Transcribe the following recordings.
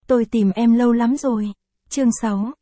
Tôi tìm em lâu lắm rồi. Chương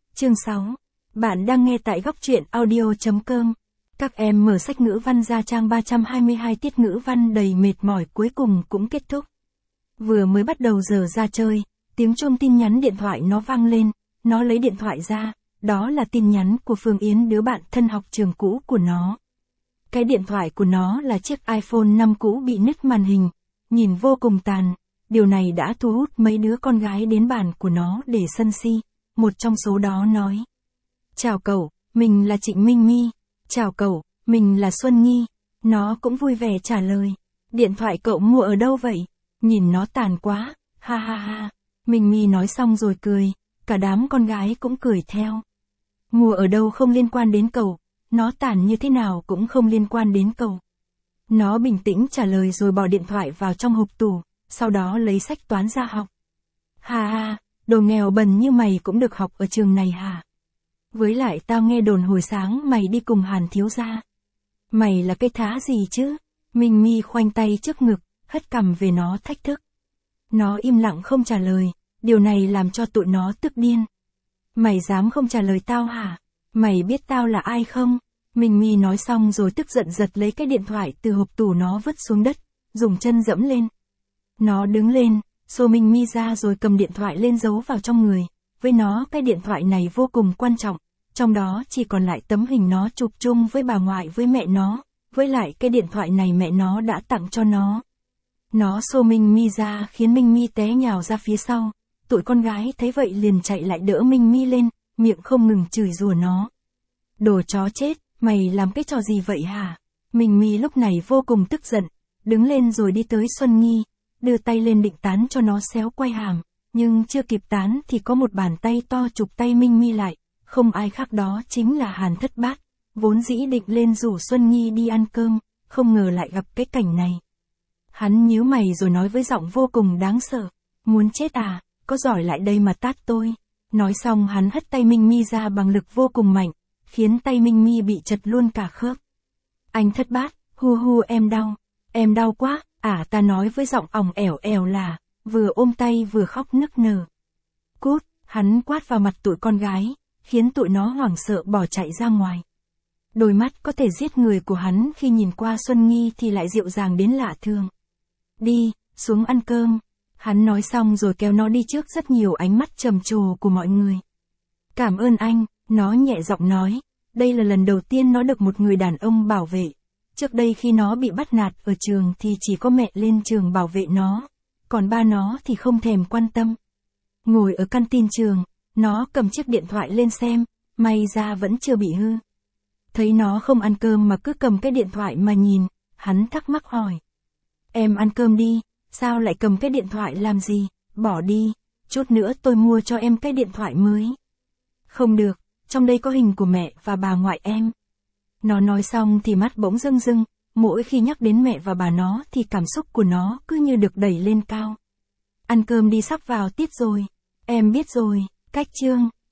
6. Bạn đang nghe tại góc truyện audio.com. Các em mở sách ngữ văn ra trang 322, tiết ngữ văn đầy mệt mỏi cuối cùng cũng kết thúc. Vừa mới bắt đầu giờ ra chơi, tiếng chuông tin nhắn điện thoại nó vang lên, nó lấy điện thoại ra, đó là tin nhắn của Phương Yến, đứa bạn thân học trường cũ của nó. Cái điện thoại của nó là chiếc iPhone 5 cũ bị nứt màn hình, nhìn vô cùng tàn. Điều này đã thu hút mấy đứa con gái đến bàn của nó để sân si. Một trong số đó nói: "Chào cậu, mình là Trịnh Minh My." "Chào cậu, mình là Xuân Nghi." Nó cũng vui vẻ trả lời: "Điện thoại cậu mua ở đâu vậy? Nhìn nó tàn quá, ha ha ha." Minh My nói xong rồi cười, cả đám con gái cũng cười theo. "Mua ở đâu không liên quan đến cậu, nó tàn như thế nào cũng không liên quan đến cậu." Nó bình tĩnh trả lời rồi bỏ điện thoại vào trong hộp tủ, sau đó lấy sách toán ra học. "Ha ha, đồ nghèo bần như mày cũng được học ở trường này hả? Với lại tao nghe đồn hồi sáng mày đi cùng Hàn thiếu gia. Mày là cái thá gì chứ?" Minh My khoanh tay trước ngực, hất cằm về nó thách thức. Nó im lặng không trả lời, điều này làm cho tụi nó tức điên. "Mày dám không trả lời tao hả? Mày biết tao là ai không?" Minh My nói xong rồi tức giận giật lấy cái điện thoại từ hộp tủ nó vứt xuống đất, dùng chân dẫm lên. Nó đứng lên, xô Minh My ra rồi cầm điện thoại lên giấu vào trong người. Với nó cái điện thoại này vô cùng quan trọng, trong đó chỉ còn lại tấm hình nó chụp chung với bà ngoại với mẹ nó, với lại cái điện thoại này mẹ nó đã tặng cho nó. Nó xô Minh My ra khiến Minh My té nhào ra phía sau, tụi con gái thấy vậy liền chạy lại đỡ Minh My lên, miệng không ngừng chửi rủa nó. "Đồ chó chết, mày làm cái trò gì vậy hả?" Minh My lúc này vô cùng tức giận, đứng lên rồi đi tới Xuân Nghi, đưa tay lên định tán cho nó xéo quay hàm, nhưng chưa kịp tán thì có một bàn tay to chụp tay Minh My lại, không ai khác đó chính là Hàn Thất Bát, vốn dĩ định lên rủ Xuân Nghi đi ăn cơm, không ngờ lại gặp cái cảnh này. Hắn nhíu mày rồi nói với giọng vô cùng đáng sợ: "Muốn chết à, có giỏi lại đây mà tát tôi." Nói xong hắn hất tay Minh My ra bằng lực vô cùng mạnh, khiến tay Minh My bị chật luôn cả khớp. "Anh Thất Bát, hu hu em đau quá." Ta nói với giọng ỏng ẻo ẻo là, vừa ôm tay vừa khóc nức nở. "Cút!" Hắn quát vào mặt tụi con gái, khiến tụi nó hoảng sợ bỏ chạy ra ngoài. Đôi mắt có thể giết người của hắn khi nhìn qua Xuân Nghi thì lại dịu dàng đến lạ thường. "Đi, xuống ăn cơm." Hắn nói xong rồi kéo nó đi trước rất nhiều ánh mắt trầm trồ của mọi người. "Cảm ơn anh," nó nhẹ giọng nói. Đây là lần đầu tiên nó được một người đàn ông bảo vệ. Trước đây khi nó bị bắt nạt ở trường thì chỉ có mẹ lên trường bảo vệ nó, còn ba nó thì không thèm quan tâm. Ngồi ở căn tin trường, nó cầm chiếc điện thoại lên xem, may ra vẫn chưa bị hư. Thấy nó không ăn cơm mà cứ cầm cái điện thoại mà nhìn, hắn thắc mắc hỏi: "Em ăn cơm đi, sao lại cầm cái điện thoại làm gì, bỏ đi, chút nữa tôi mua cho em cái điện thoại mới." "Không được, trong đây có hình của mẹ và bà ngoại em." Nó nói xong thì mắt bỗng rưng rưng, mỗi khi nhắc đến mẹ và bà nó thì cảm xúc của nó cứ như được đẩy lên cao. "Ăn cơm đi, sắp vào tiết rồi." "Em biết rồi." Cách chương